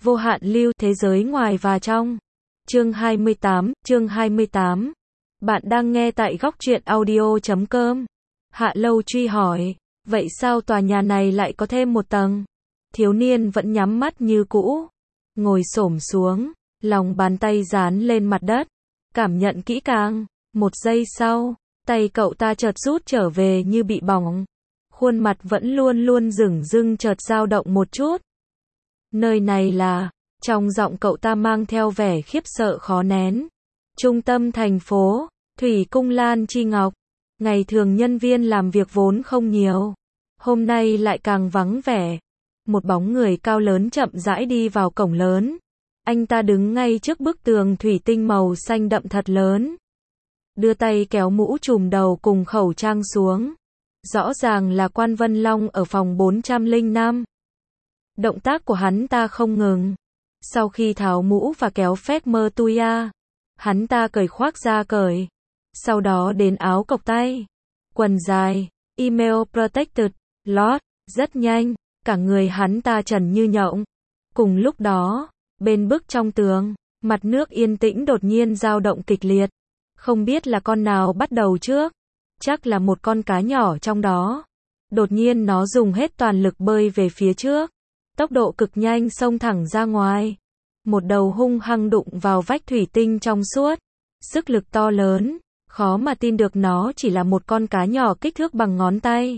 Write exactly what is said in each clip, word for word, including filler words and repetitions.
Vô hạn lưu, thế giới ngoài và trong. Chương hai mươi tám, chương hai mươi tám. Bạn đang nghe tại góc truyện audio chấm com. Hạ Lâu truy hỏi, vậy sao tòa nhà này lại có thêm một tầng? Thiếu niên vẫn nhắm mắt như cũ, ngồi xổm xuống, lòng bàn tay dán lên mặt đất, cảm nhận kỹ càng. Một giây sau, tay cậu ta chợt rút trở về như bị bỏng. Khuôn mặt vẫn luôn luôn dửng dưng chợt dao động một chút. Nơi này là, trong giọng cậu ta mang theo vẻ khiếp sợ khó nén. Trung tâm thành phố, Thủy Cung Lan Chi Ngọc. Ngày thường nhân viên làm việc vốn không nhiều, hôm nay lại càng vắng vẻ. Một bóng người cao lớn chậm rãi đi vào cổng lớn. Anh ta đứng ngay trước bức tường thủy tinh màu xanh đậm thật lớn. Đưa tay kéo mũ trùm đầu cùng khẩu trang xuống. Rõ ràng là Quan Vân Long ở phòng bốn trăm lẻ năm. Động tác của hắn ta không ngừng. Sau khi tháo mũ và kéo phét mơ tuya, hắn ta cởi khoác ra cởi. Sau đó đến áo cộc tay, quần dài, email protected, lót, rất nhanh, cả người hắn ta trần như nhộng. Cùng lúc đó, bên bức trong tường, mặt nước yên tĩnh đột nhiên dao động kịch liệt. Không biết là con nào bắt đầu trước, chắc là một con cá nhỏ trong đó. Đột nhiên nó dùng hết toàn lực bơi về phía trước, tốc độ cực nhanh xông thẳng ra ngoài. Một đầu hung hăng đụng vào vách thủy tinh trong suốt, sức lực to lớn, khó mà tin được nó chỉ là một con cá nhỏ kích thước bằng ngón tay.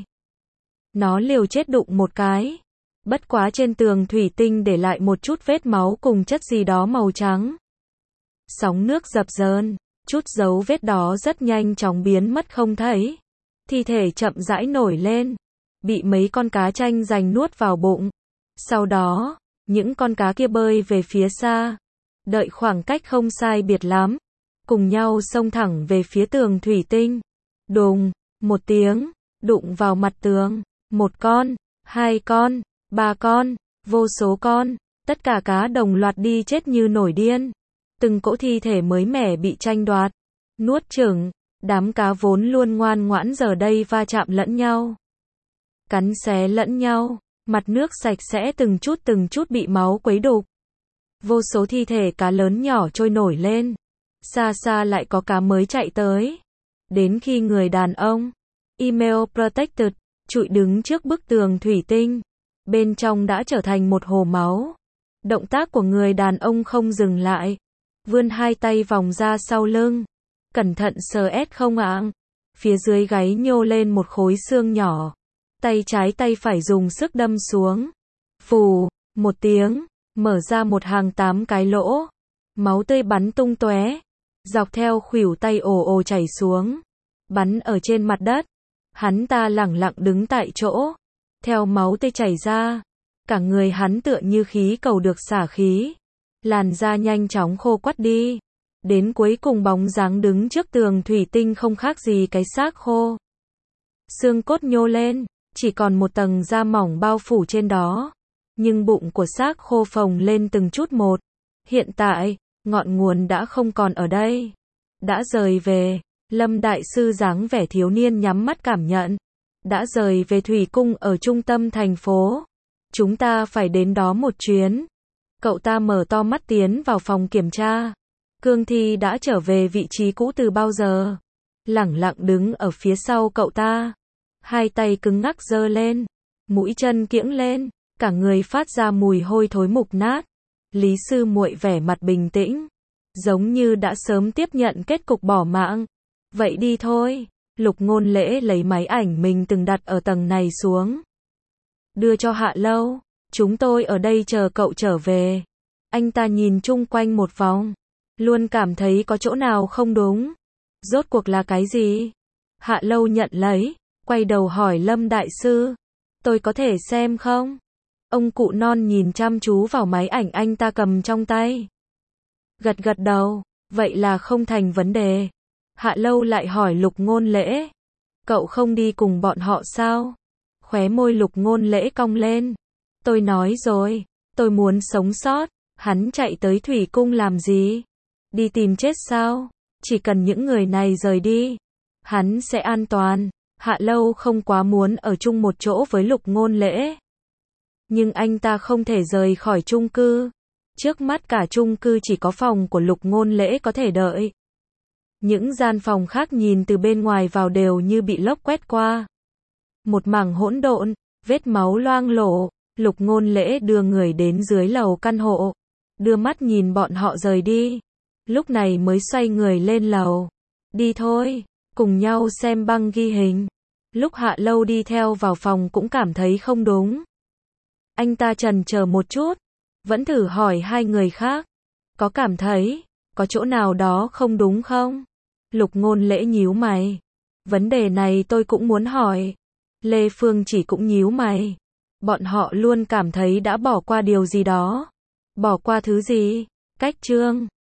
Nó liều chết đụng một cái, bất quá trên tường thủy tinh để lại một chút vết máu cùng chất gì đó màu trắng. Sóng nước dập dờn, chút dấu vết đó rất nhanh chóng biến mất không thấy. Thi thể chậm rãi nổi lên, bị mấy con cá tranh giành nuốt vào bụng. Sau đó, những con cá kia bơi về phía xa, đợi khoảng cách không sai biệt lắm, cùng nhau xông thẳng về phía tường thủy tinh. Đùng, một tiếng, đụng vào mặt tường, một con, hai con, ba con, vô số con, tất cả cá đồng loạt đi chết như nổi điên. Từng cỗ thi thể mới mẻ bị tranh đoạt, nuốt chửng, đám cá vốn luôn ngoan ngoãn giờ đây va chạm lẫn nhau, cắn xé lẫn nhau. Mặt nước sạch sẽ từng chút từng chút bị máu quấy đục. Vô số thi thể cá lớn nhỏ trôi nổi lên. Xa xa lại có cá mới chạy tới. Đến khi người đàn ông, email protected, trụi đứng trước bức tường thủy tinh. Bên trong đã trở thành một hồ máu. Động tác của người đàn ông không dừng lại. Vươn hai tay vòng ra sau lưng. Cẩn thận sờ ét không ạng. Phía dưới gáy nhô lên một khối xương nhỏ. Tay trái tay phải dùng sức đâm xuống. Phù, một tiếng, mở ra một hàng tám cái lỗ. Máu tươi bắn tung tóe, dọc theo khuỷu tay ồ ồ chảy xuống, bắn ở trên mặt đất. Hắn ta lẳng lặng đứng tại chỗ, theo máu tươi chảy ra, cả người hắn tựa như khí cầu được xả khí. Làn da nhanh chóng khô quắt đi, đến cuối cùng bóng dáng đứng trước tường thủy tinh không khác gì cái xác khô. Xương cốt nhô lên, chỉ còn một tầng da mỏng bao phủ trên đó, nhưng bụng của xác khô phồng lên từng chút một. Hiện tại, ngọn nguồn đã không còn ở đây, đã rời về. Lâm đại sư dáng vẻ thiếu niên nhắm mắt cảm nhận, đã rời về thủy cung ở trung tâm thành phố. Chúng ta phải đến đó một chuyến. Cậu ta mở to mắt tiến vào phòng kiểm tra. Cương thi đã trở về vị trí cũ từ bao giờ, lẳng lặng đứng ở phía sau cậu ta. Hai tay cứng ngắc giơ lên, mũi chân kiễng lên, cả người phát ra mùi hôi thối mục nát. Lý sư muội vẻ mặt bình tĩnh, giống như đã sớm tiếp nhận kết cục bỏ mạng. Vậy đi thôi. Lục Ngôn Lễ lấy máy ảnh mình từng đặt ở tầng này xuống, đưa cho Hạ Lâu. Chúng tôi ở đây chờ cậu trở về. Anh ta nhìn chung quanh một vòng, luôn cảm thấy có chỗ nào không đúng. Rốt cuộc là cái gì? Hạ Lâu nhận lấy, quay đầu hỏi Lâm đại sư, tôi có thể xem không? Ông cụ non nhìn chăm chú vào máy ảnh anh ta cầm trong tay, gật gật đầu, vậy là không thành vấn đề. Hạ Lâu lại hỏi Lục Ngôn Lễ, cậu không đi cùng bọn họ sao? Khóe môi Lục Ngôn Lễ cong lên, tôi nói rồi, tôi muốn sống sót. Hắn chạy tới thủy cung làm gì? Đi tìm chết sao? Chỉ cần những người này rời đi, hắn sẽ an toàn. Hạ Lâu không quá muốn ở chung một chỗ với Lục Ngôn Lễ, nhưng anh ta không thể rời khỏi chung cư. Trước mắt cả chung cư chỉ có phòng của Lục Ngôn Lễ có thể đợi. Những gian phòng khác nhìn từ bên ngoài vào đều như bị lốc quét qua. Một mảng hỗn độn, vết máu loang lổ. Lục Ngôn Lễ đưa người đến dưới lầu căn hộ, đưa mắt nhìn bọn họ rời đi. Lúc này mới xoay người lên lầu. Đi thôi, cùng nhau xem băng ghi hình. Lúc Hạ Lâu đi theo vào phòng cũng cảm thấy không đúng. Anh ta chần chờ một chút, vẫn thử hỏi hai người khác. Có cảm thấy, có chỗ nào đó không đúng không? Lục Ngôn Lễ nhíu mày. Vấn đề này tôi cũng muốn hỏi. Lê Phương Chỉ cũng nhíu mày. Bọn họ luôn cảm thấy đã bỏ qua điều gì đó. Bỏ qua thứ gì? Cách Trương.